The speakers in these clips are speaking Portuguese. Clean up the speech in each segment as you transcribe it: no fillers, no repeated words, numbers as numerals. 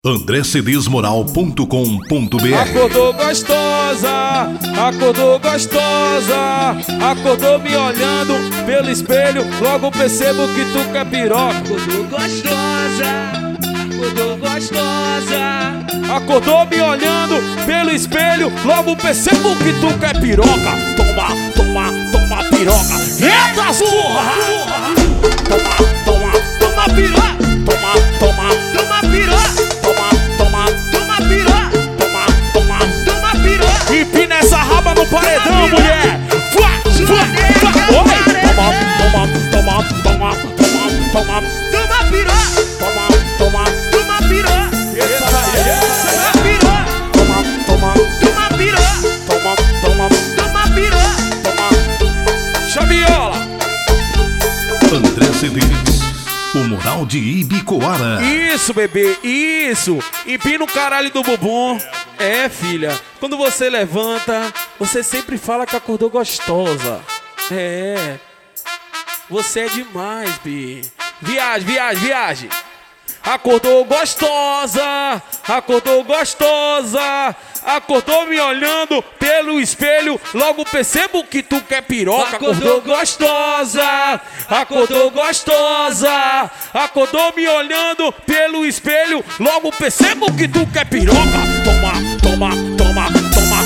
andrecedesmoral.com.br. Acordou gostosa, acordou gostosa, acordou me olhando pelo espelho, logo percebo que tu quer piroca. Acordou gostosa, acordou gostosa, acordou me olhando pelo espelho, logo percebo que tu quer piroca. Toma, toma, toma piroca. Eita surra! Toma, toma, toma piroca. Toma, toma, toma piroca. Toma, toma, toma piroca. Toma, toma, toma piroca. Empina essa raba no paredão, mulher. Fua, fua, fua. Oi! Toma, toma, toma, toma, toma, toma, toma piroca. Toma, toma, toma piroca. Essa piroca. Toma, toma, toma piroca. Toma, toma, toma piroca. Toma. Chaviola. André Cedês, o moral de Ibicoara. Isso, bebê, isso. Empina o caralho do bumbum. É, filha, quando você levanta, você sempre fala que acordou gostosa. É, você é demais, bi. Viagem, viagem, viagem. Acordou gostosa, acordou gostosa, acordou me olhando pelo espelho, logo percebo que tu quer piroca. Acordou gostosa, acordou gostosa, acordou me olhando pelo espelho, logo percebo que tu quer piroca. Toma, toma, toma, toma,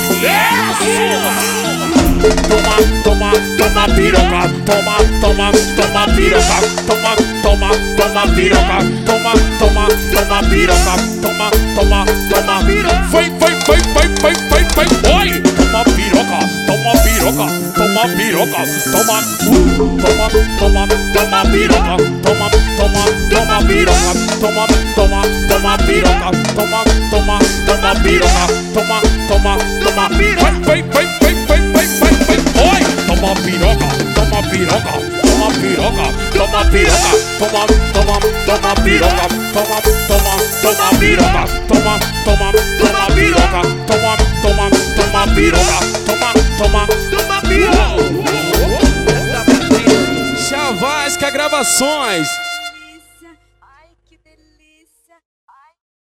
toma, toma, toma piroca. Toma, toma, toma piroca. Toma, toma, toma piroca. Toma, toma, toma piroca. Toma, toma, toma piroca. Foi, foi, foi, foi, foi, foi, foi. Oi! Toma piroca, toma piroca, toma piroca. Toma, toma, toma, toma piroca. Toma, toma, toma piroca. Toma, toma, toma piroca. Toma, toma, toma piroca. Toma, toma, toma piroca. Foi, foi, foi, foi, foi, foi, foi. Oi! Toma piroca, toma piroca. Toma piroca, toma piroca. Toma, toma, toma piroca. Toma, toma, toma piroca. Toma, toma, toma piroca. Toma, toma, toma piroca. Toma, toma, toma piroca. Chavasca Gravações.